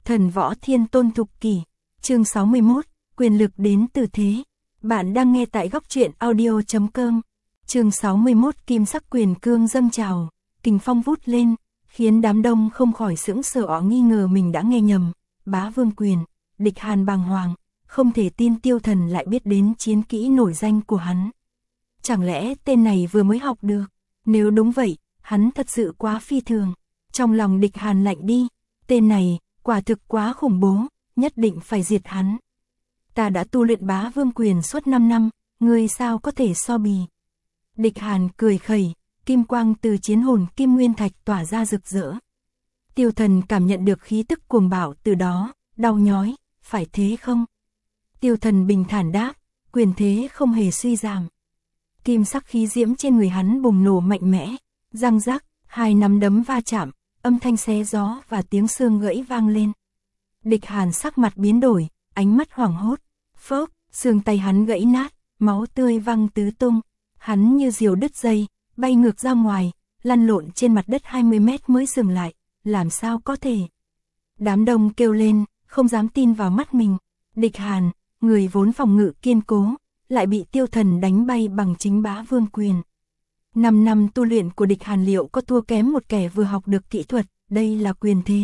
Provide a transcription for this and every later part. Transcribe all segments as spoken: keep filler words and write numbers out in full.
Thần võ thiên tôn thục kỷ, chương sáu mươi mốt, quyền lực đến từ thế. Bạn đang nghe tại góc truyện audio chấm com. Chương sáu mươi mốt, kim sắc quyền cương dâng trào, kình phong vút lên, khiến đám đông không khỏi sững sờ nghi ngờ mình đã nghe nhầm. Bá vương quyền, Địch Hàn bàng hoàng, không thể tin Tiêu Thần lại biết đến chiến kỹ nổi danh của hắn. Chẳng lẽ tên này vừa mới học được? Nếu đúng vậy, hắn thật sự quá phi thường. Trong lòng Địch Hàn lạnh đi, tên này quả thực quá khủng bố, nhất định phải diệt hắn. Ta đã tu luyện bá vương quyền suốt năm năm, ngươi sao có thể so bì? Địch Hàn cười khẩy, kim quang từ chiến hồn kim nguyên thạch tỏa ra rực rỡ. Tiêu Thần cảm nhận được khí tức cuồng bạo từ đó, đau nhói, phải thế không? Tiêu Thần bình thản đáp, quyền thế không hề suy giảm. Kim sắc khí diễm trên người hắn bùng nổ mạnh mẽ, răng rắc, hai nắm đấm va chạm, âm thanh xé gió và tiếng xương gãy vang lên. Địch Hàn sắc mặt biến đổi, ánh mắt hoảng hốt, phốc, xương tay hắn gãy nát, máu tươi văng tứ tung, hắn như diều đứt dây, bay ngược ra ngoài, lăn lộn trên mặt đất hai mươi mét mới dừng lại, làm sao có thể? Đám đông kêu lên, không dám tin vào mắt mình. Địch Hàn, người vốn phòng ngự kiên cố, lại bị Tiêu Thần đánh bay bằng chính bá vương quyền. Năm năm tu luyện của Địch Hàn liệu có thua kém một kẻ vừa học được kỹ thuật, đây là quyền thế.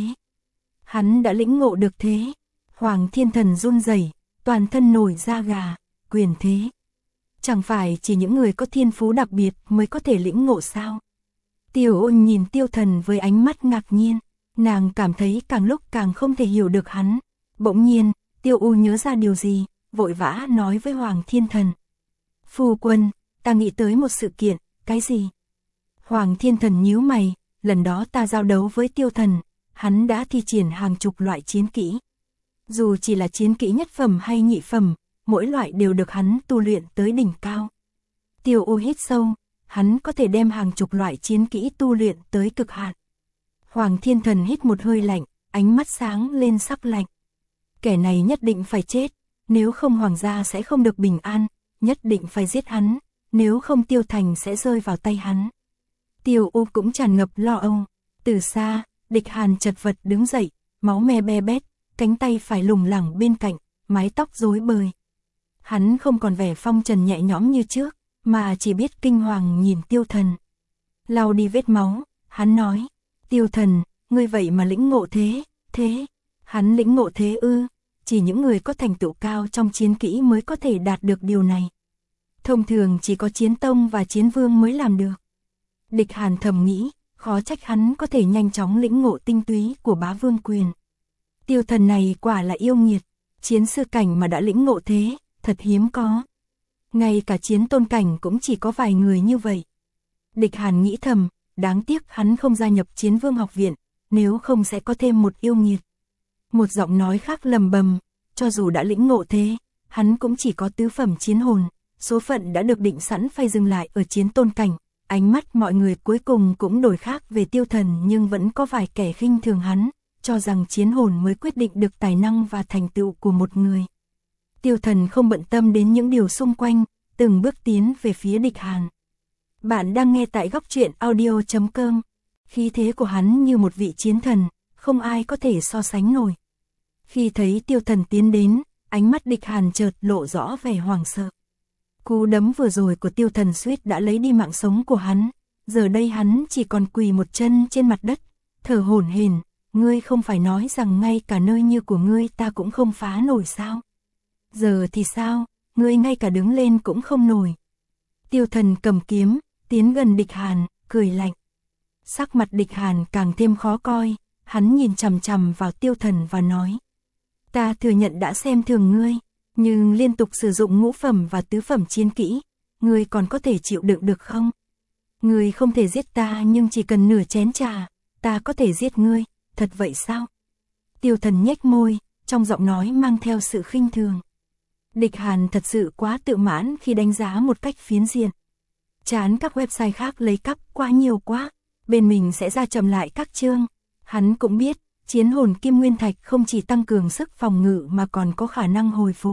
Hắn đã lĩnh ngộ được thế. Hoàng Thiên Thần run rẩy, toàn thân nổi da gà, quyền thế. Chẳng phải chỉ những người có thiên phú đặc biệt mới có thể lĩnh ngộ sao? Tiểu Ôn nhìn Tiêu Thần với ánh mắt ngạc nhiên, nàng cảm thấy càng lúc càng không thể hiểu được hắn. Bỗng nhiên, Tiêu U nhớ ra điều gì, vội vã nói với Hoàng Thiên Thần. Phu quân, ta nghĩ tới một sự kiện, cái gì? Hoàng Thiên Thần nhíu mày, lần đó ta giao đấu với Tiêu Thần, hắn đã thi triển hàng chục loại chiến kỹ. Dù chỉ là chiến kỹ nhất phẩm hay nhị phẩm, mỗi loại đều được hắn tu luyện tới đỉnh cao. Tiêu U hít sâu, hắn có thể đem hàng chục loại chiến kỹ tu luyện tới cực hạn. Hoàng Thiên Thần hít một hơi lạnh, ánh mắt sáng lên sắc lạnh. Kẻ này nhất định phải chết, nếu không hoàng gia sẽ không được bình an, nhất định phải giết hắn, nếu không Tiêu Thành sẽ rơi vào tay hắn. Tiêu U cũng tràn ngập lo âu. Từ xa, Địch Hàn chật vật đứng dậy, máu me be bét, cánh tay phải lủng lẳng bên cạnh, mái tóc rối bời. Hắn không còn vẻ phong trần nhẹ nhõm như trước, mà chỉ biết kinh hoàng nhìn Tiêu Thần. Lau đi vết máu, hắn nói, Tiêu Thần, ngươi vậy mà lĩnh ngộ thế, thế, hắn lĩnh ngộ thế ư, chỉ những người có thành tựu cao trong chiến kỹ mới có thể đạt được điều này. Thông thường chỉ có chiến tông và chiến vương mới làm được. Địch Hàn thầm nghĩ, khó trách hắn có thể nhanh chóng lĩnh ngộ tinh túy của bá vương quyền. Tiêu Thần này quả là yêu nghiệt, chiến sư cảnh mà đã lĩnh ngộ thế, thật hiếm có. Ngay cả chiến tôn cảnh cũng chỉ có vài người như vậy. Địch Hàn nghĩ thầm, đáng tiếc hắn không gia nhập Chiến Vương học viện, nếu không sẽ có thêm một yêu nghiệt. Một giọng nói khác lầm bầm, cho dù đã lĩnh ngộ thế, hắn cũng chỉ có tứ phẩm chiến hồn, số phận đã được định sẵn phải dừng lại ở chiến tôn cảnh. Ánh mắt mọi người cuối cùng cũng đổi khác về Tiêu Thần, nhưng vẫn có vài kẻ khinh thường hắn, cho rằng chiến hồn mới quyết định được tài năng và thành tựu của một người. Tiêu Thần không bận tâm đến những điều xung quanh, từng bước tiến về phía Địch Hàn. Bạn đang nghe tại góc truyện audio chấm com. Khí thế của hắn như một vị chiến thần, không ai có thể so sánh nổi. Khi thấy Tiêu Thần tiến đến, ánh mắt Địch Hàn chợt lộ rõ vẻ hoảng sợ. Cú đấm vừa rồi của Tiêu Thần suýt đã lấy đi mạng sống của hắn, giờ đây hắn chỉ còn quỳ một chân trên mặt đất, thở hổn hển, ngươi không phải nói rằng ngay cả nơi như của ngươi ta cũng không phá nổi sao? Giờ thì sao, ngươi ngay cả đứng lên cũng không nổi. Tiêu Thần cầm kiếm, tiến gần Địch Hàn, cười lạnh. Sắc mặt Địch Hàn càng thêm khó coi, hắn nhìn chằm chằm vào Tiêu Thần và nói. Ta thừa nhận đã xem thường ngươi, nhưng liên tục sử dụng ngũ phẩm và tứ phẩm chiến kỹ, ngươi còn có thể chịu đựng được không? Ngươi không thể giết ta nhưng chỉ cần nửa chén trà, ta có thể giết ngươi, thật vậy sao? Tiêu Thần nhếch môi, trong giọng nói mang theo sự khinh thường. Địch Hàn thật sự quá tự mãn khi đánh giá một cách phiến diện. Chán các website khác lấy cắp quá nhiều quá, bên mình sẽ ra chậm lại các chương. Hắn cũng biết, chiến hồn kim nguyên thạch không chỉ tăng cường sức phòng ngự mà còn có khả năng hồi phục.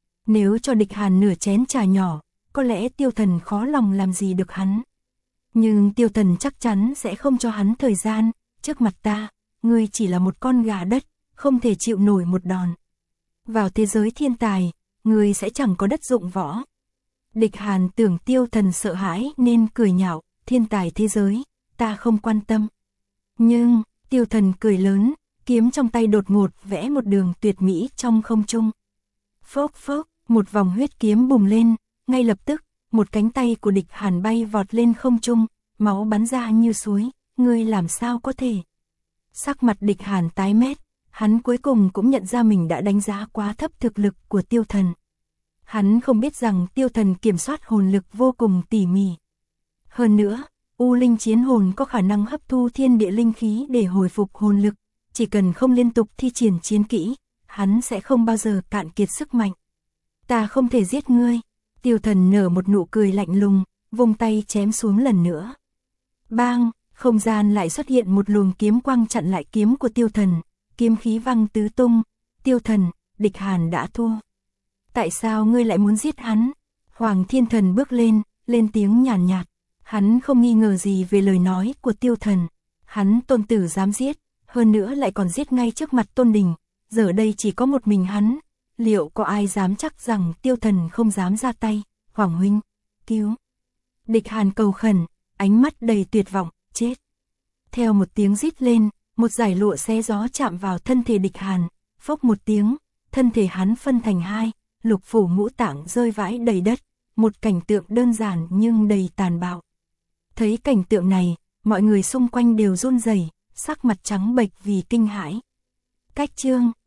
Nếu cho Địch Hàn nửa chén trà nhỏ, có lẽ Tiêu Thần khó lòng làm gì được hắn. Nhưng Tiêu Thần chắc chắn sẽ không cho hắn thời gian, trước mặt ta, ngươi chỉ là một con gà đất, không thể chịu nổi một đòn. Vào thế giới thiên tài, người sẽ chẳng có đất dụng võ. Địch Hàn tưởng Tiêu Thần sợ hãi nên cười nhạo, thiên tài thế giới, ta không quan tâm. Nhưng, Tiêu Thần cười lớn, kiếm trong tay đột ngột vẽ một đường tuyệt mỹ trong không trung. Phốc phốc, một vòng huyết kiếm bùng lên, ngay lập tức, một cánh tay của Địch Hàn bay vọt lên không trung, máu bắn ra như suối, ngươi làm sao có thể. Sắc mặt Địch Hàn tái mét, hắn cuối cùng cũng nhận ra mình đã đánh giá quá thấp thực lực của Tiêu Thần. Hắn không biết rằng Tiêu Thần kiểm soát hồn lực vô cùng tỉ mỉ. Hơn nữa, U Linh chiến hồn có khả năng hấp thu thiên địa linh khí để hồi phục hồn lực, chỉ cần không liên tục thi triển chiến kỹ, hắn sẽ không bao giờ cạn kiệt sức mạnh. Ta không thể giết ngươi. Tiêu Thần nở một nụ cười lạnh lùng, vung tay chém xuống lần nữa. Bang, không gian lại xuất hiện một luồng kiếm quang chặn lại kiếm của Tiêu Thần, kiếm khí văng tứ tung. Tiêu Thần, Địch Hàn đã thua. Tại sao ngươi lại muốn giết hắn? Hoàng Thiên Thần bước lên, lên tiếng nhàn nhạt, nhạt. Hắn không nghi ngờ gì về lời nói của Tiêu Thần. Hắn tôn tử dám giết, hơn nữa lại còn giết ngay trước mặt Tôn Đình. Giờ đây chỉ có một mình hắn. Liệu có ai dám chắc rằng Tiêu Thần không dám ra tay? Hoàng huynh, cứu. Địch Hàn cầu khẩn, ánh mắt đầy tuyệt vọng, chết. Theo một tiếng rít lên, một dải lụa xé gió chạm vào thân thể Địch Hàn, phốc một tiếng, thân thể hắn phân thành hai, lục phủ ngũ tạng rơi vãi đầy đất, một cảnh tượng đơn giản nhưng đầy tàn bạo. Thấy cảnh tượng này, mọi người xung quanh đều run rẩy, sắc mặt trắng bệch vì kinh hãi. Cách chương